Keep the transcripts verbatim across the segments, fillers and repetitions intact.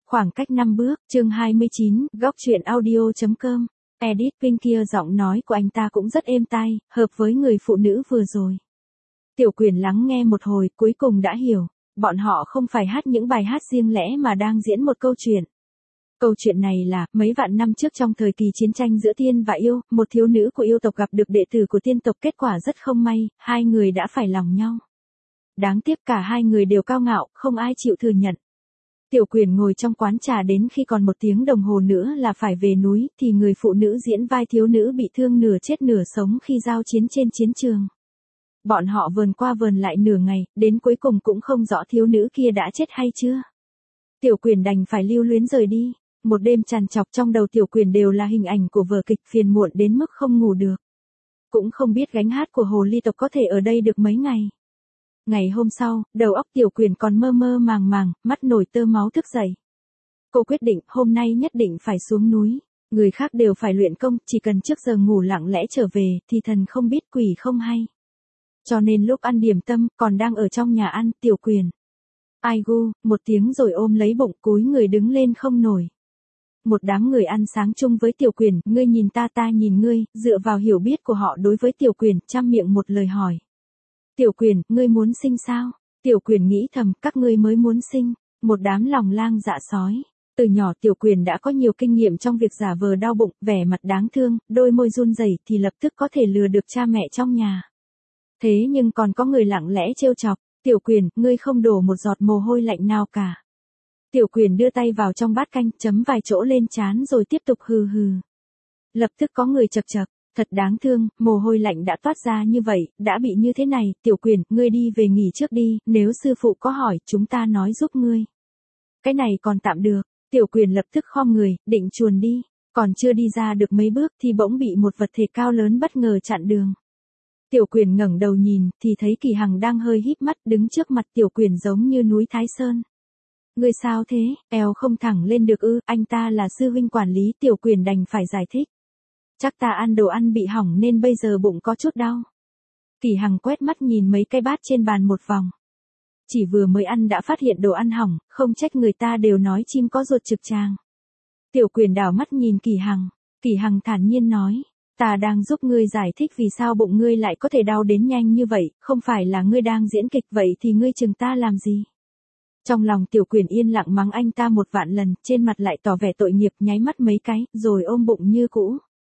Khoảng cách năm bước, chương hai mươi chín, góc truyện audio.com. Edit Pink kia giọng nói của anh ta cũng rất êm tai, hợp với người phụ nữ vừa rồi. Tiểu Quyền lắng nghe một hồi, cuối cùng đã hiểu, bọn họ không phải hát những bài hát riêng lẻ mà đang diễn một câu chuyện. Câu chuyện này là, mấy vạn năm trước trong thời kỳ chiến tranh giữa tiên và yêu, một thiếu nữ của yêu tộc gặp được đệ tử của tiên tộc, kết quả rất không may, hai người đã phải lòng nhau. Đáng tiếc cả hai người đều cao ngạo, không ai chịu thừa nhận. Tiểu Quyền ngồi trong quán trà đến khi còn một tiếng đồng hồ nữa là phải về núi, thì người phụ nữ diễn vai thiếu nữ bị thương nửa chết nửa sống khi giao chiến trên chiến trường. Bọn họ vờn qua vờn lại nửa ngày, đến cuối cùng cũng không rõ thiếu nữ kia đã chết hay chưa. Tiểu Quyền đành phải lưu luyến rời đi. Một đêm tràn trọc trong đầu Tiểu Quyền đều là hình ảnh của vở kịch, phiền muộn đến mức không ngủ được. Cũng không biết gánh hát của hồ ly tộc có thể ở đây được mấy ngày. Ngày hôm sau, đầu óc Tiểu Quyền còn mơ mơ màng màng, mắt nổi tơ máu thức dậy. Cô quyết định hôm nay nhất định phải xuống núi. Người khác đều phải luyện công, chỉ cần trước giờ ngủ lặng lẽ trở về, thì thần không biết quỷ không hay. Cho nên lúc ăn điểm tâm, còn đang ở trong nhà ăn, Tiểu Quyền. Ai gu, một tiếng rồi ôm lấy bụng, cúi người đứng lên không nổi. Một đám người ăn sáng chung với Tiểu Quyền, ngươi nhìn ta ta nhìn ngươi, dựa vào hiểu biết của họ đối với Tiểu Quyền, trăm miệng một lời hỏi. Tiểu Quyền, ngươi muốn sinh sao? Tiểu Quyền nghĩ thầm, các ngươi mới muốn sinh, một đám lòng lang dạ sói. Từ nhỏ Tiểu Quyền đã có nhiều kinh nghiệm trong việc giả vờ đau bụng, vẻ mặt đáng thương, đôi môi run rẩy thì lập tức có thể lừa được cha mẹ trong nhà. Thế nhưng còn có người lặng lẽ trêu chọc, Tiểu Quyền, ngươi không đổ một giọt mồ hôi lạnh nào cả. Tiểu Quyền đưa tay vào trong bát canh, chấm vài chỗ lên trán rồi tiếp tục hừ hừ. Lập tức có người chậc chậc, thật đáng thương, mồ hôi lạnh đã toát ra như vậy, đã bị như thế này, Tiểu Quyền, ngươi đi về nghỉ trước đi, nếu sư phụ có hỏi, chúng ta nói giúp ngươi. Cái này còn tạm được, Tiểu Quyền lập tức khom người, định chuồn đi, còn chưa đi ra được mấy bước thì bỗng bị một vật thể cao lớn bất ngờ chặn đường. Tiểu Quyền ngẩng đầu nhìn, thì thấy Kỳ Hằng đang hơi híp mắt đứng trước mặt Tiểu Quyền giống như núi Thái Sơn. Ngươi sao thế, eo không thẳng lên được ư, anh ta là sư huynh quản lý, Tiểu Quyền đành phải giải thích. Chắc ta ăn đồ ăn bị hỏng nên bây giờ bụng có chút đau. Kỳ Hằng quét mắt nhìn mấy cái bát trên bàn một vòng. Chỉ vừa mới ăn đã phát hiện đồ ăn hỏng, không trách người ta đều nói chim có ruột trực tràng. Tiểu Quyền đảo mắt nhìn Kỳ Hằng, Kỳ Hằng thản nhiên nói, ta đang giúp ngươi giải thích vì sao bụng ngươi lại có thể đau đến nhanh như vậy, không phải là ngươi đang diễn kịch vậy thì ngươi chừng ta làm gì. Trong lòng Tiểu Quyền yên lặng mắng anh ta một vạn lần, trên mặt lại tỏ vẻ tội nghiệp, nháy mắt mấy cái, rồi ôm bụng như cũ.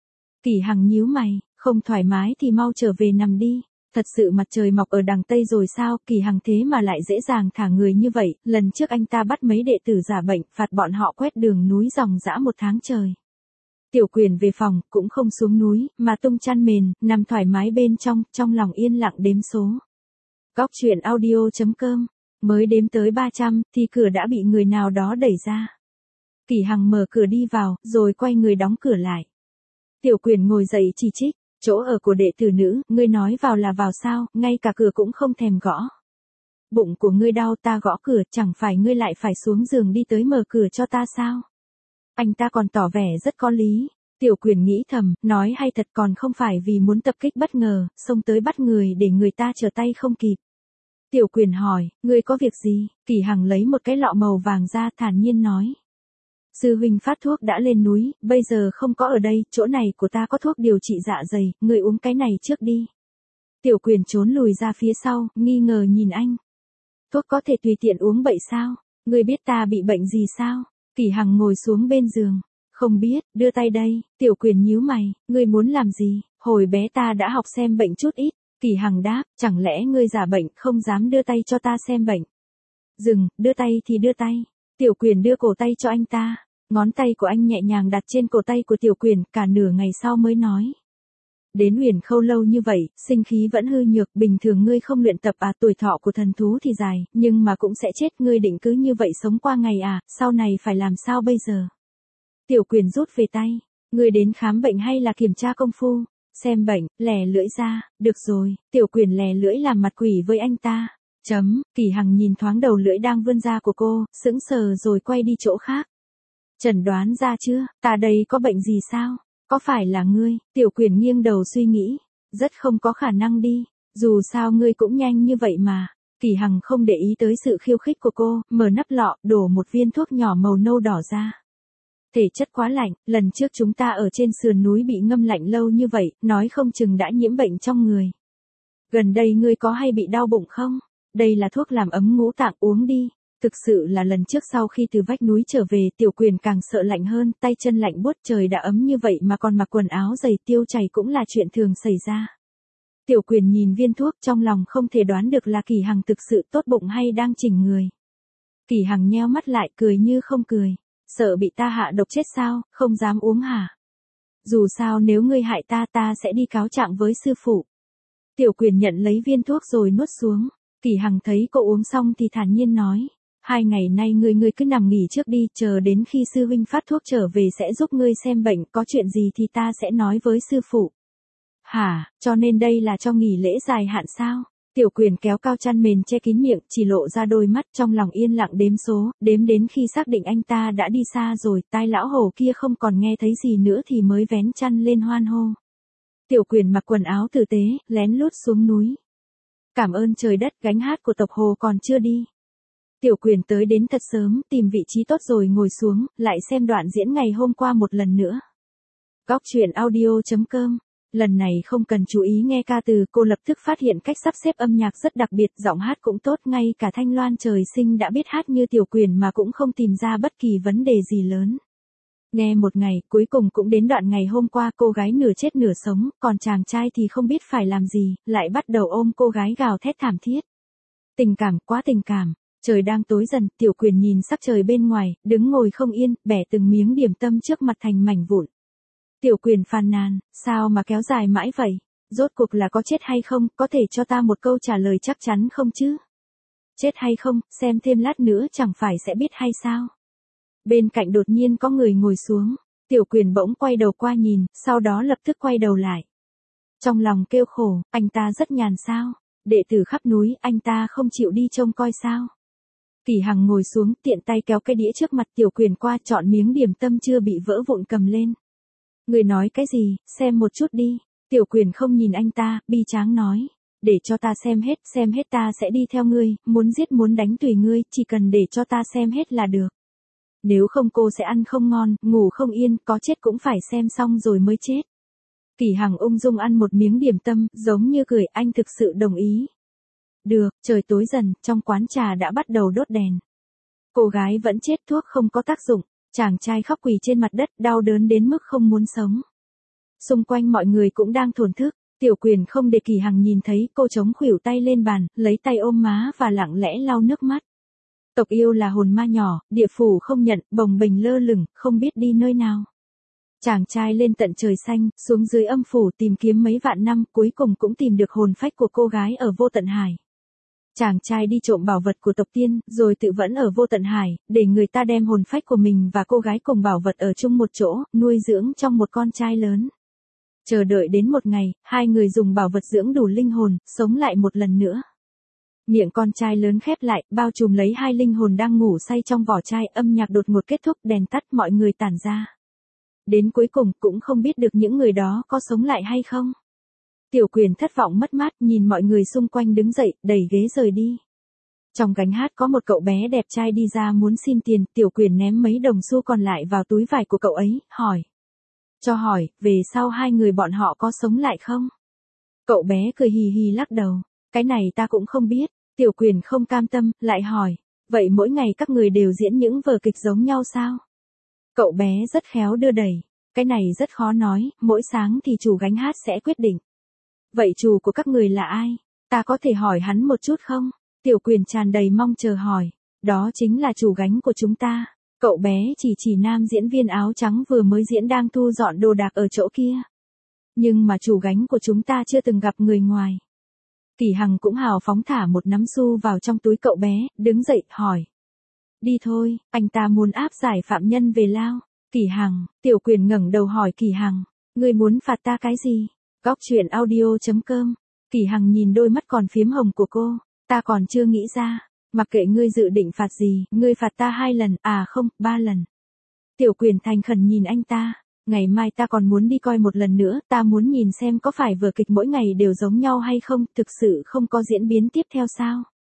Kỳ Hằng nhíu mày, không thoải mái thì mau trở về nằm đi. Thật sự mặt trời mọc ở đằng Tây rồi sao, Kỳ Hằng thế mà lại dễ dàng thả người như vậy, lần trước anh ta bắt mấy đệ tử giả bệnh, phạt bọn họ quét đường núi ròng rã một tháng trời. Tiểu Quyền về phòng, cũng không xuống núi, mà tung chăn mền, nằm thoải mái bên trong, trong lòng yên lặng đếm số. Góc truyện audio.com. Mới đếm tới ba trăm, thì cửa đã bị người nào đó đẩy ra. Kỳ Hằng mở cửa đi vào, rồi quay người đóng cửa lại. Tiểu Quyền ngồi dậy chỉ trích, chỗ ở của đệ tử nữ, ngươi nói vào là vào sao, ngay cả cửa cũng không thèm gõ. Bụng của ngươi đau ta gõ cửa, chẳng phải ngươi lại phải xuống giường đi tới mở cửa cho ta sao? Anh ta còn tỏ vẻ rất có lý. Tiểu Quyền nghĩ thầm, nói hay thật còn không phải vì muốn tập kích bất ngờ, xông tới bắt người để người ta trở tay không kịp. Tiểu Quyền hỏi, ngươi có việc gì? Kỳ Hằng lấy một cái lọ màu vàng ra, thản nhiên nói. Sư huynh phát thuốc đã lên núi, bây giờ không có ở đây, chỗ này của ta có thuốc điều trị dạ dày, ngươi uống cái này trước đi. Tiểu Quyền trốn lùi ra phía sau, nghi ngờ nhìn anh. Thuốc có thể tùy tiện uống bậy sao? Ngươi biết ta bị bệnh gì sao? Kỳ Hằng ngồi xuống bên giường. Không biết, đưa tay đây. Tiểu Quyền nhíu mày, ngươi muốn làm gì? Hồi bé ta đã học xem bệnh chút ít. Kỳ Hằng đáp, chẳng lẽ ngươi giả bệnh không dám đưa tay cho ta xem bệnh? Dừng, đưa tay thì đưa tay. Tiểu Quyền đưa cổ tay cho anh ta. Ngón tay của anh nhẹ nhàng đặt trên cổ tay của Tiểu Quyền, cả nửa ngày sau mới nói. Đến Huyền Khâu lâu như vậy, sinh khí vẫn hư nhược, bình thường ngươi không luyện tập à, tuổi thọ của thần thú thì dài, nhưng mà cũng sẽ chết, ngươi định cứ như vậy sống qua ngày à, sau này phải làm sao bây giờ? Tiểu Quyền rút về tay, ngươi đến khám bệnh hay là kiểm tra công phu? Xem bệnh, lè lưỡi ra, được rồi, Tiểu Quyền lè lưỡi làm mặt quỷ với anh ta. Chấm, Kỳ Hằng nhìn thoáng đầu lưỡi đang vươn ra của cô, sững sờ rồi quay đi chỗ khác. Chẩn đoán ra chưa, ta đây có bệnh gì sao? Có phải là ngươi? Tiểu Quyền nghiêng đầu suy nghĩ. Rất không có khả năng đi, dù sao ngươi cũng nhanh như vậy mà. Kỳ Hằng không để ý tới sự khiêu khích của cô, mở nắp lọ, đổ một viên thuốc nhỏ màu nâu đỏ ra. Thể chất quá lạnh, lần trước chúng ta ở trên sườn núi bị ngâm lạnh lâu như vậy, nói không chừng đã nhiễm bệnh trong người. Gần đây ngươi có hay bị đau bụng không? Đây là thuốc làm ấm ngũ tạng, uống đi. Thực sự là lần trước sau khi từ vách núi trở về, Tiểu Quyền càng sợ lạnh hơn, tay chân lạnh buốt, trời đã ấm như vậy mà còn mặc quần áo dày, tiêu chảy cũng là chuyện thường xảy ra. Tiểu Quyền nhìn viên thuốc, trong lòng không thể đoán được là Kỳ Hằng thực sự tốt bụng hay đang chỉnh người. Kỳ Hằng nheo mắt lại, cười như không cười. Sợ bị ta hạ độc chết sao, không dám uống hả? Dù sao nếu ngươi hại ta, ta sẽ đi cáo trạng với sư phụ. Tiểu Quyền nhận lấy viên thuốc rồi nuốt xuống. Kỳ Hằng thấy cô uống xong thì thản nhiên nói. Hai ngày nay ngươi ngươi cứ nằm nghỉ trước đi, chờ đến khi sư huynh phát thuốc trở về sẽ giúp ngươi xem bệnh, có chuyện gì thì ta sẽ nói với sư phụ. Hả, cho nên đây là cho nghỉ lễ dài hạn sao? Tiểu Quyền kéo cao chăn mền che kín miệng, chỉ lộ ra đôi mắt, trong lòng yên lặng đếm số, đếm đến khi xác định anh ta đã đi xa rồi, tai lão hổ kia không còn nghe thấy gì nữa thì mới vén chăn lên hoan hô. Tiểu Quyền mặc quần áo tử tế, lén lút xuống núi. Cảm ơn trời đất, gánh hát của tộc Hồ còn chưa đi. Tiểu Quyền tới đến thật sớm, tìm vị trí tốt rồi ngồi xuống, lại xem đoạn diễn ngày hôm qua một lần nữa. Góc truyện audio chấm com. Lần này không cần chú ý nghe ca từ, cô lập tức phát hiện cách sắp xếp âm nhạc rất đặc biệt, giọng hát cũng tốt, ngay cả Thanh Loan trời sinh đã biết hát như Tiểu Quyền mà cũng không tìm ra bất kỳ vấn đề gì lớn. Nghe một ngày, cuối cùng cũng đến đoạn ngày hôm qua, cô gái nửa chết nửa sống, còn chàng trai thì không biết phải làm gì, lại bắt đầu ôm cô gái gào thét thảm thiết. Tình cảm, quá tình cảm. Trời đang tối dần, Tiểu Quyền nhìn sắc trời bên ngoài, đứng ngồi không yên, bẻ từng miếng điểm tâm trước mặt thành mảnh vụn. Tiểu Quyền phàn nàn, sao mà kéo dài mãi vậy? Rốt cuộc là có chết hay không, có thể cho ta một câu trả lời chắc chắn không chứ? Chết hay không, xem thêm lát nữa chẳng phải sẽ biết hay sao? Bên cạnh đột nhiên có người ngồi xuống, Tiểu Quyền bỗng quay đầu qua nhìn, sau đó lập tức quay đầu lại. Trong lòng kêu khổ, anh ta rất nhàn sao? Đệ tử khắp núi, anh ta không chịu đi trông coi sao? Kỳ Hằng ngồi xuống, tiện tay kéo cái đĩa trước mặt Tiểu Quyền qua, chọn miếng điểm tâm chưa bị vỡ vụn cầm lên. Người nói cái gì, xem một chút đi. Tiểu Quyền không nhìn anh ta, bi tráng nói. Để cho ta xem hết, xem hết ta sẽ đi theo ngươi, muốn giết muốn đánh tùy ngươi, chỉ cần để cho ta xem hết là được. Nếu không cô sẽ ăn không ngon, ngủ không yên, có chết cũng phải xem xong rồi mới chết. Kỳ Hằng ung dung ăn một miếng điểm tâm, giống như cười, anh thực sự đồng ý. Được, trời tối dần, trong quán trà đã bắt đầu đốt đèn. Cô gái vẫn chết, thuốc không có tác dụng. Chàng trai khóc quỳ trên mặt đất, đau đớn đến mức không muốn sống. Xung quanh mọi người cũng đang thổn thức. Tiểu Quyền không để Kỳ Hằng nhìn thấy, cô chống khuỷu tay lên bàn, lấy tay ôm má và lặng lẽ lau nước mắt. Tộc yêu là hồn ma nhỏ, địa phủ không nhận, bồng bềnh lơ lửng, không biết đi nơi nào. Chàng trai lên tận trời xanh, xuống dưới âm phủ tìm kiếm mấy vạn năm, cuối cùng cũng tìm được hồn phách của cô gái ở Vô Tận Hải. Chàng trai đi trộm bảo vật của tộc tiên, rồi tự vẫn ở Vô Tận Hải, để người ta đem hồn phách của mình và cô gái cùng bảo vật ở chung một chỗ, nuôi dưỡng trong một con trai lớn. Chờ đợi đến một ngày, hai người dùng bảo vật dưỡng đủ linh hồn, sống lại một lần nữa. Miệng con trai lớn khép lại, bao trùm lấy hai linh hồn đang ngủ say trong vỏ chai, âm nhạc đột ngột kết thúc, đèn tắt, mọi người tản ra. Đến cuối cùng, cũng không biết được những người đó có sống lại hay không. Tiểu Quyền thất vọng mất mát, nhìn mọi người xung quanh đứng dậy, đẩy ghế rời đi. Trong gánh hát có một cậu bé đẹp trai đi ra muốn xin tiền, Tiểu Quyền ném mấy đồng xu còn lại vào túi vải của cậu ấy, hỏi. Cho hỏi, về sau hai người bọn họ có sống lại không? Cậu bé cười hì hì lắc đầu. Cái này ta cũng không biết. Tiểu Quyền không cam tâm, lại hỏi. Vậy mỗi ngày các người đều diễn những vở kịch giống nhau sao? Cậu bé rất khéo đưa đẩy. Cái này rất khó nói, mỗi sáng thì chủ gánh hát sẽ quyết định. Vậy chủ của các người là ai? Ta có thể hỏi hắn một chút không? Tiểu Quyền tràn đầy mong chờ hỏi. Đó chính là chủ gánh của chúng ta. Cậu bé chỉ chỉ nam diễn viên áo trắng vừa mới diễn đang thu dọn đồ đạc ở chỗ kia. Nhưng mà chủ gánh của chúng ta chưa từng gặp người ngoài. Kỳ Hằng cũng hào phóng thả một nắm xu vào trong túi cậu bé, đứng dậy, hỏi. Đi thôi, anh ta muốn áp giải phạm nhân về lao. Kỳ Hằng, Tiểu Quyền ngẩng đầu hỏi Kỳ Hằng. Ngươi muốn phạt ta cái gì? Góc truyện audio chấm com. Kỳ Hằng nhìn đôi mắt còn phiếm hồng của cô. Ta còn chưa nghĩ ra. Mặc kệ ngươi dự định phạt gì, ngươi phạt ta hai lần, à không, ba lần. Tiểu Quyền thành khẩn nhìn anh ta. Ngày mai ta còn muốn đi coi một lần nữa, ta muốn nhìn xem có phải vở kịch mỗi ngày đều giống nhau hay không, thực sự không có diễn biến tiếp theo sao.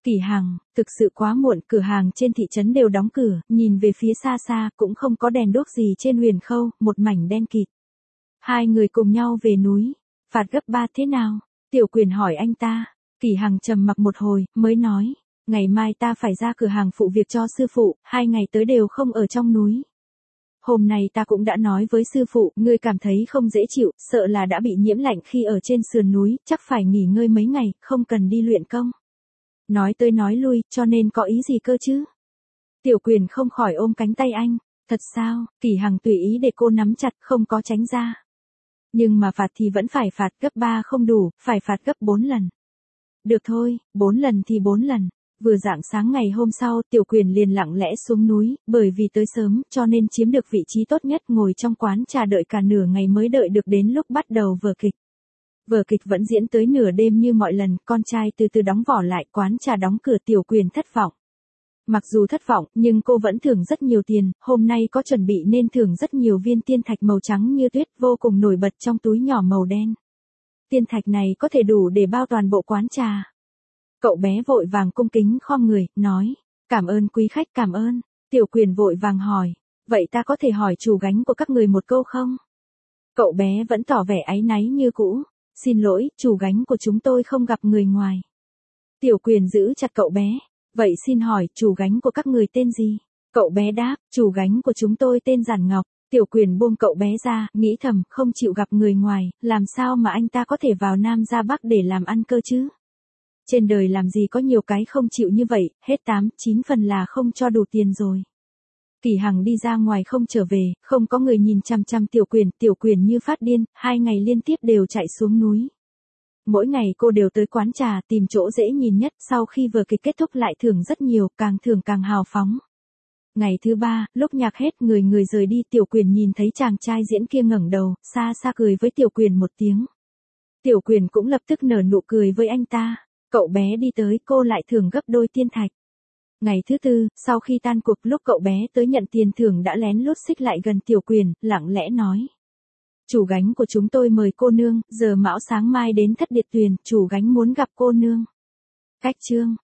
Kỳ Hằng, thực sự quá muộn, cửa hàng trên thị trấn đều đóng cửa, nhìn về phía xa xa cũng không có đèn đuốc gì trên Huyền Khâu, một mảnh đen kịt. Hai người cùng nhau về núi, phạt gấp ba thế nào? Tiểu Quyền hỏi anh ta. Kỳ Hằng trầm mặc một hồi, mới nói, ngày mai ta phải ra cửa hàng phụ việc cho sư phụ, hai ngày tới đều không ở trong núi. Hôm nay ta cũng đã nói với sư phụ, ngươi cảm thấy không dễ chịu, sợ là đã bị nhiễm lạnh khi ở trên sườn núi, chắc phải nghỉ ngơi mấy ngày, không cần đi luyện công. Nói tới nói lui, cho nên có ý gì cơ chứ? Tiểu Quyền không khỏi ôm cánh tay anh. Thật sao? Kỳ Hằng tùy ý để cô nắm chặt, không có tránh ra. Nhưng mà phạt thì vẫn phải phạt, gấp ba không đủ, phải phạt gấp bốn lần. Được thôi, bốn lần thì bốn lần. Vừa rạng sáng ngày hôm sau, Tiểu Quyền liền lặng lẽ xuống núi, bởi vì tới sớm, cho nên chiếm được vị trí tốt nhất, ngồi trong quán trà đợi cả nửa ngày mới đợi được đến lúc bắt đầu vở kịch. Vở kịch vẫn diễn tới nửa đêm như mọi lần, con trai từ từ đóng vỏ lại, quán trà đóng cửa, Tiểu Quyền thất vọng. Mặc dù thất vọng, nhưng cô vẫn thưởng rất nhiều tiền, hôm nay có chuẩn bị nên thưởng rất nhiều viên tiên thạch màu trắng như tuyết, vô cùng nổi bật trong túi nhỏ màu đen. Tiên thạch này có thể đủ để bao toàn bộ quán trà. Cậu bé vội vàng cung kính khom người, nói, cảm ơn quý khách, cảm ơn. Tiểu Quyền vội vàng hỏi, vậy ta có thể hỏi chủ gánh của các người một câu không? Cậu bé vẫn tỏ vẻ áy náy như cũ, xin lỗi, chủ gánh của chúng tôi không gặp người ngoài. Tiểu Quyền giữ chặt cậu bé, vậy xin hỏi, chủ gánh của các người tên gì? Cậu bé đáp, chủ gánh của chúng tôi tên Giản Ngọc. Tiểu Quyền buông cậu bé ra, nghĩ thầm, không chịu gặp người ngoài, làm sao mà anh ta có thể vào Nam ra Bắc để làm ăn cơ chứ? Trên đời làm gì có nhiều cái không chịu như vậy, hết tám, chín phần là không cho đủ tiền rồi. Kỳ Hằng đi ra ngoài không trở về, không có người nhìn chăm chăm Tiểu Quyền, Tiểu Quyền như phát điên, hai ngày liên tiếp đều chạy xuống núi. Mỗi ngày cô đều tới quán trà tìm chỗ dễ nhìn nhất, sau khi vở kịch kết thúc lại thưởng rất nhiều, càng thưởng càng hào phóng. Ngày thứ ba, lúc nhạc hết người người rời đi, Tiểu Quyền nhìn thấy chàng trai diễn kia ngẩng đầu, xa xa cười với Tiểu Quyền một tiếng. Tiểu Quyền cũng lập tức nở nụ cười với anh ta. Cậu bé đi tới, cô lại thưởng gấp đôi tiên thạch. Ngày thứ tư, sau khi tan cuộc, lúc cậu bé tới nhận tiền thưởng đã lén lút xích lại gần Tiểu Quyền, lặng lẽ nói. Chủ gánh của chúng tôi mời cô nương, giờ mão sáng mai đến Thất Điệt Tuyền, chủ gánh muốn gặp cô nương. Cách chương.